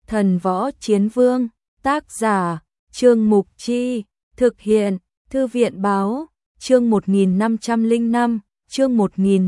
Thần Võ Chiến Vương, tác giả, Trương Mục Chi, thực hiện, Thư viện Báo, chương 1505, chương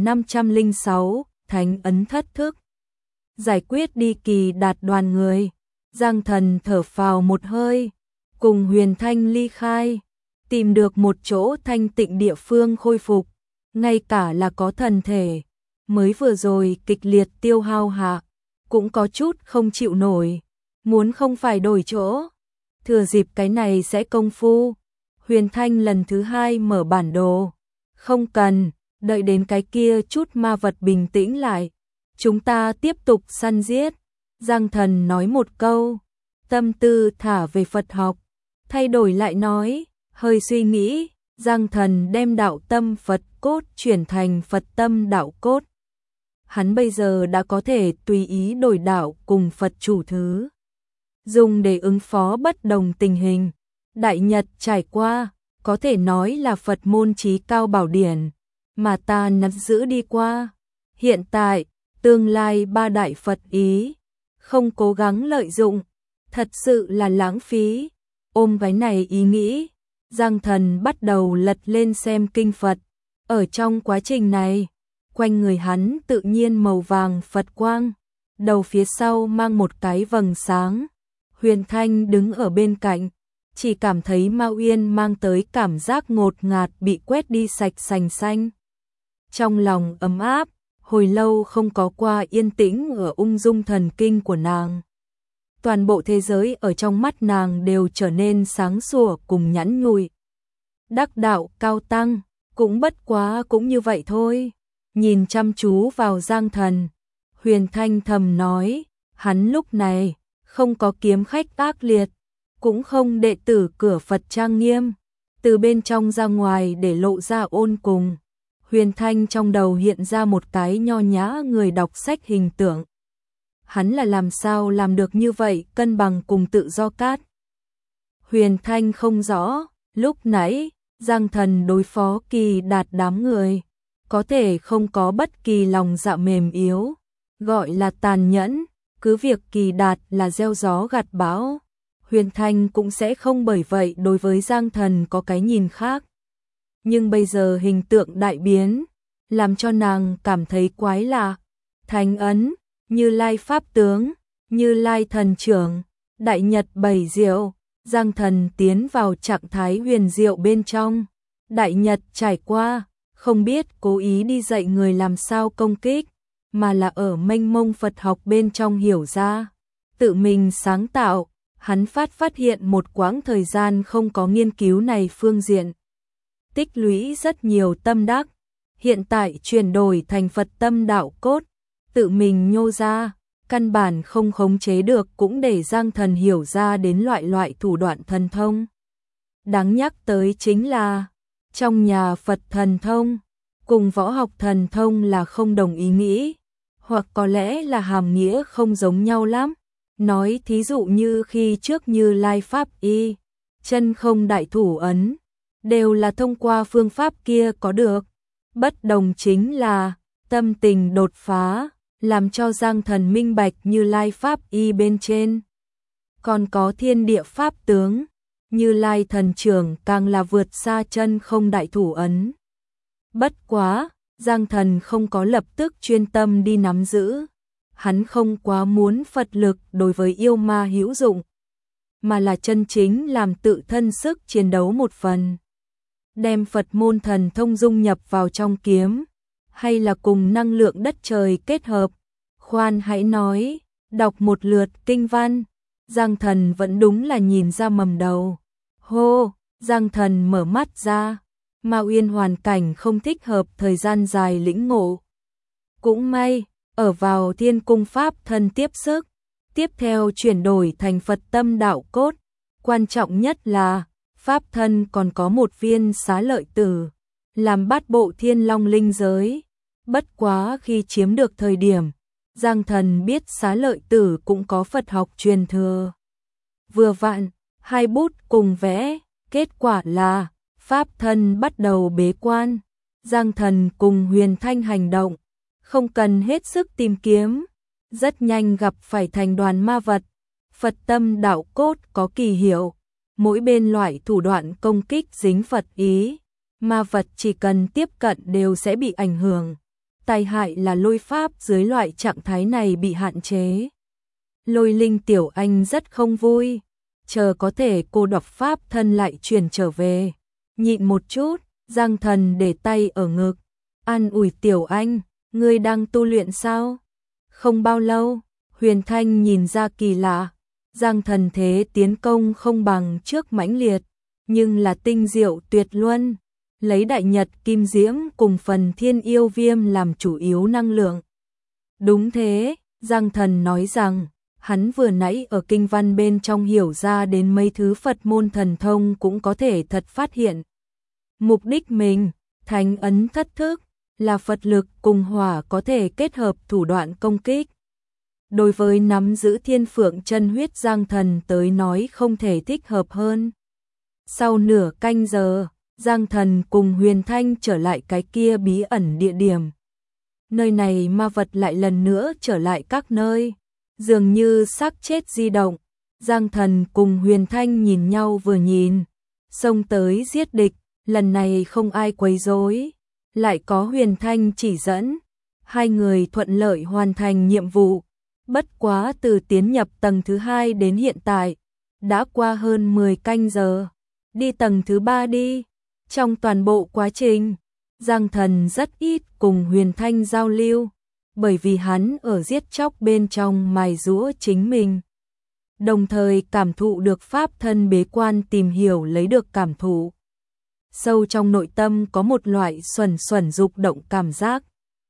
1506, Thánh ấn thất thức. Giải quyết đi Kỳ Đạt đoàn người, Giang Thần thở phào một hơi, cùng Huyền Thanh ly khai, tìm được một chỗ thanh tịnh địa phương khôi phục, ngay cả là có thần thể, mới vừa rồi kịch liệt tiêu hao hạ, cũng có chút không chịu nổi, muốn không phải đổi chỗ. Thừa dịp cái này sẽ công phu, Huyền Thanh lần thứ hai mở bản đồ. Không cần, đợi đến cái kia chút ma vật bình tĩnh lại, chúng ta tiếp tục săn giết. Giang Thần nói một câu, tâm tư thả về Phật học, thay đổi lại nói, hơi suy nghĩ, Giang Thần đem đạo tâm Phật cốt chuyển thành Phật tâm đạo cốt. Hắn bây giờ đã có thể tùy ý đổi đạo cùng Phật chủ thứ, dùng để ứng phó bất đồng tình hình. Đại Nhật trải qua, có thể nói là Phật môn chí cao bảo điển, mà ta nắm giữ đi qua. Hiện tại, tương lai ba đại Phật ý, không cố gắng lợi dụng, thật sự là lãng phí. Ôm cái này ý nghĩ, Giang Thần bắt đầu lật lên xem kinh Phật. Ở trong quá trình này, quanh người hắn tự nhiên màu vàng Phật quang, đầu phía sau mang một cái vầng sáng. Huyền Thanh đứng ở bên cạnh, chỉ cảm thấy Ma Uyên mang tới cảm giác ngột ngạt bị quét đi sạch sành xanh. Trong lòng ấm áp, hồi lâu không có qua yên tĩnh ở ung dung thần kinh của nàng. Toàn bộ thế giới ở trong mắt nàng đều trở nên sáng sủa cùng nhẵn nhụi. Đắc đạo cao tăng, cũng bất quá cũng như vậy thôi. Nhìn chăm chú vào Giang Thần, Huyền Thanh thầm nói, hắn lúc này không có kiếm khách ác liệt, cũng không đệ tử cửa Phật trang nghiêm, từ bên trong ra ngoài để lộ ra ôn cùng. Huyền Thanh trong đầu hiện ra một cái nho nhã người đọc sách hình tượng. Hắn là làm sao làm được như vậy, cân bằng cùng tự do cát. Huyền Thanh không rõ, lúc nãy, Giang Thần đối phó Kỳ Đạt đám người, có thể không có bất kỳ lòng dạ mềm yếu, gọi là tàn nhẫn, cứ việc Kỳ Đạt là gieo gió gặt bão, Huyền Thanh cũng sẽ không bởi vậy đối với Giang Thần có cái nhìn khác. Nhưng bây giờ hình tượng đại biến, làm cho nàng cảm thấy quái lạ. Thánh ấn, Như Lai pháp tướng, Như Lai thần trưởng, Đại Nhật bảy diệu, Giang Thần tiến vào trạng thái huyền diệu bên trong. Đại Nhật trải qua, không biết cố ý đi dạy người làm sao công kích, mà là ở mênh mông Phật học bên trong hiểu ra, tự mình sáng tạo. Hắn phát hiện một quãng thời gian không có nghiên cứu này phương diện, tích lũy rất nhiều tâm đắc, hiện tại chuyển đổi thành Phật tâm đạo cốt, tự mình nhô ra, căn bản không khống chế được, cũng để Giang Thần hiểu ra đến loại thủ đoạn thần thông. Đáng nhắc tới chính là, trong nhà Phật thần thông, cùng võ học thần thông là không đồng ý nghĩ, hoặc có lẽ là hàm nghĩa không giống nhau lắm. Nói thí dụ như khi trước Như Lai pháp y, chân không đại thủ ấn, đều là thông qua phương pháp kia có được. Bất đồng chính là, tâm tình đột phá, làm cho Giang Thần minh bạch Như Lai pháp y bên trên. Còn có thiên địa pháp tướng, Như Lai thần trưởng càng là vượt xa chân không đại thủ ấn. Bất quá, Giang Thần không có lập tức chuyên tâm đi nắm giữ. Hắn không quá muốn Phật lực đối với yêu ma hữu dụng, mà là chân chính làm tự thân sức chiến đấu một phần. Đem Phật môn thần thông dung nhập vào trong kiếm, hay là cùng năng lượng đất trời kết hợp. Khoan hãy nói, đọc một lượt kinh văn, Giang Thần vẫn đúng là nhìn ra mầm đầu. Hô, Giang Thần mở mắt ra, Ma Uyên hoàn cảnh không thích hợp thời gian dài lĩnh ngộ. Cũng may, ở vào Thiên Cung pháp thân tiếp sức, tiếp theo chuyển đổi thành Phật tâm đạo cốt, quan trọng nhất là pháp thân còn có một viên xá lợi tử, làm bát bộ thiên long linh giới. Bất quá khi chiếm được thời điểm, Giang Thần biết xá lợi tử cũng có Phật học truyền thừa. Vừa vặn, hai bút cùng vẽ, kết quả là pháp thân bắt đầu bế quan. Giang Thần cùng Huyền Thanh hành động, không cần hết sức tìm kiếm, rất nhanh gặp phải thành đoàn ma vật. Phật tâm đạo cốt có kỳ hiệu, mỗi bên loại thủ đoạn công kích dính Phật ý, ma vật chỉ cần tiếp cận đều sẽ bị ảnh hưởng. Tai hại là lôi pháp dưới loại trạng thái này bị hạn chế. Lôi linh tiểu anh rất không vui, chờ có thể cô đọc pháp thân lại chuyển trở về. Nhịn một chút, Giang Thần để tay ở ngực, an ủi tiểu anh, ngươi đang tu luyện sao? Không bao lâu, Huyền Thanh nhìn ra kỳ lạ, Giang Thần thế tiến công không bằng trước mãnh liệt, nhưng là tinh diệu tuyệt luân, lấy đại nhật kim diễm cùng phần thiên yêu viêm làm chủ yếu năng lượng. Đúng thế, Giang Thần nói rằng, hắn vừa nãy ở kinh văn bên trong hiểu ra đến mấy thứ Phật môn thần thông cũng có thể thật phát hiện. Mục đích mình, thánh ấn thất thức, là Phật lực cùng hỏa có thể kết hợp thủ đoạn công kích. Đối với nắm giữ thiên phượng chân huyết Giang Thần tới nói không thể thích hợp hơn. Sau nửa canh giờ, Giang Thần cùng Huyền Thanh trở lại cái kia bí ẩn địa điểm. Nơi này ma vật lại lần nữa trở lại các nơi, dường như xác chết di động. Giang Thần cùng Huyền Thanh nhìn nhau vừa nhìn, xông tới giết địch, lần này không ai quấy rối, lại có Huyền Thanh chỉ dẫn, hai người thuận lợi hoàn thành nhiệm vụ. Bất quá từ tiến nhập tầng thứ 2 đến hiện tại, đã qua hơn 10 canh giờ. Đi tầng thứ 3 đi. Trong toàn bộ quá trình, Giang Thần rất ít cùng Huyền Thanh giao lưu, bởi vì hắn ở giết chóc bên trong mài giũa chính mình. Đồng thời cảm thụ được pháp thân bế quan tìm hiểu lấy được cảm thụ. Sâu trong nội tâm có một loại xuẩn xuẩn dục động cảm giác.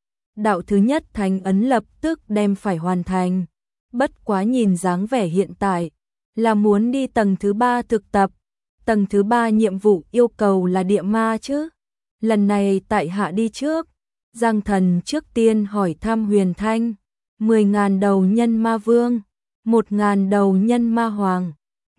Đạo thứ nhất thánh ấn lập tức đem phải hoàn thành. Bất quá nhìn dáng vẻ hiện tại, là muốn đi tầng thứ 3 thực tập. Tầng thứ 3 nhiệm vụ yêu cầu là địa ma chứ. Lần này tại hạ đi trước. Giang Thần trước tiên hỏi thăm Huyền Thanh. 10.000 đầu nhân ma vương, 1.000 đầu nhân ma hoàng,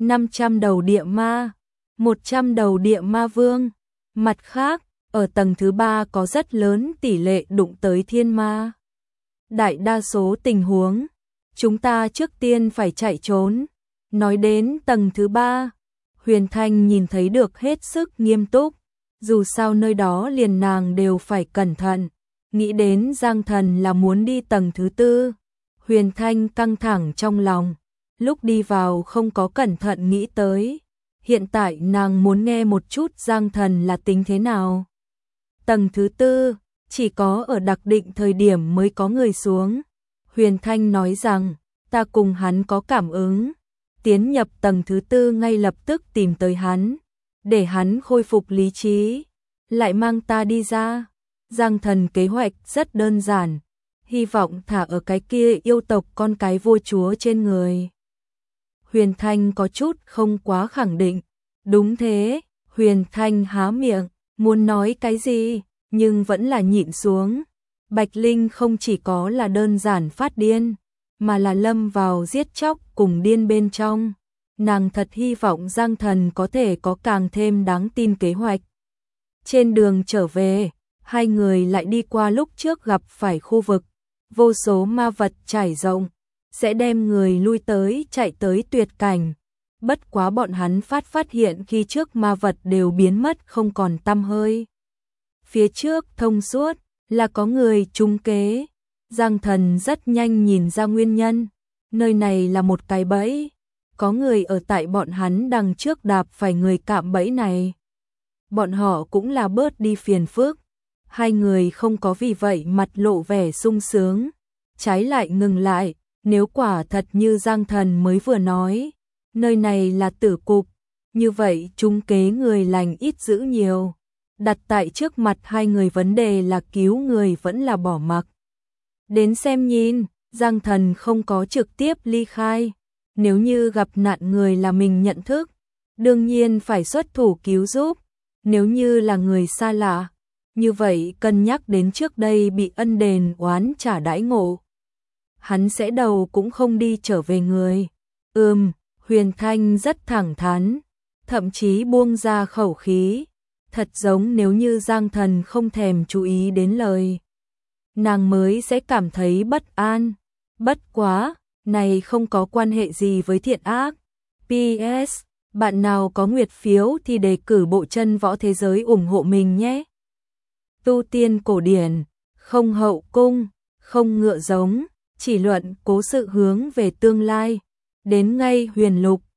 500 đầu địa ma, 100 đầu địa ma vương. Mặt khác, ở tầng thứ 3 có rất lớn tỷ lệ đụng tới thiên ma. Đại đa số tình huống, chúng ta trước tiên phải chạy trốn. Nói đến tầng thứ 3, Huyền Thanh nhìn thấy được hết sức nghiêm túc. Dù sao nơi đó liền nàng đều phải cẩn thận. Nghĩ đến Giang Thần là muốn đi tầng thứ 4. Huyền Thanh căng thẳng trong lòng. Lúc đi vào không có cẩn thận nghĩ tới. Hiện tại nàng muốn nghe một chút Giang Thần là tính thế nào. Tầng thứ 4, chỉ có ở đặc định thời điểm mới có người xuống. Huyền Thanh nói rằng, ta cùng hắn có cảm ứng. Tiến nhập tầng thứ 4 ngay lập tức tìm tới hắn. Để hắn khôi phục lý trí. Lại mang ta đi ra. Giang Thần kế hoạch rất đơn giản. Hy vọng thả ở cái kia yêu tộc con cái vua chúa trên người. Huyền Thanh có chút không quá khẳng định. Đúng thế, Huyền Thanh há miệng, muốn nói cái gì, nhưng vẫn là nhịn xuống. Bạch Linh không chỉ có là đơn giản phát điên, mà là lâm vào giết chóc cùng điên bên trong. Nàng thật hy vọng Giang Thần có thể có càng thêm đáng tin kế hoạch. Trên đường trở về, hai người lại đi qua lúc trước gặp phải khu vực. Vô số ma vật trải rộng, sẽ đem người lui tới chạy tới tuyệt cảnh. Bất quá bọn hắn phát hiện khi trước ma vật đều biến mất không còn tăm hơi. Phía trước thông suốt là có người trúng kế. Giang Thần rất nhanh nhìn ra nguyên nhân. Nơi này là một cái bẫy. Có người ở tại bọn hắn đằng trước đạp phải người cạm bẫy này. Bọn họ cũng là bớt đi phiền phức. Hai người không có vì vậy mặt lộ vẻ sung sướng. Trái lại ngừng lại. Nếu quả thật như Giang Thần mới vừa nói, nơi này là tử cục, như vậy trúng kế người lành ít dữ nhiều. Đặt tại trước mặt hai người vấn đề là cứu người vẫn là bỏ mặc. Đến xem nhìn, Giang Thần không có trực tiếp ly khai. Nếu như gặp nạn người là mình nhận thức, đương nhiên phải xuất thủ cứu giúp. Nếu như là người xa lạ, như vậy cân nhắc đến trước đây bị ân đền oán trả đãi ngộ. Hắn sẽ đầu cũng không đi trở về người. Huyền Thanh rất thẳng thắn, thậm chí buông ra khẩu khí. Thật giống nếu như Giang Thần không thèm chú ý đến lời, nàng mới sẽ cảm thấy bất an. Bất quá, này không có quan hệ gì với thiện ác. PS, bạn nào có nguyệt phiếu thì đề cử bộ chân võ thế giới ủng hộ mình nhé. Tu tiên cổ điển, không hậu cung, không ngựa giống, chỉ luận cố sự hướng về tương lai. Đến ngay huyền lục,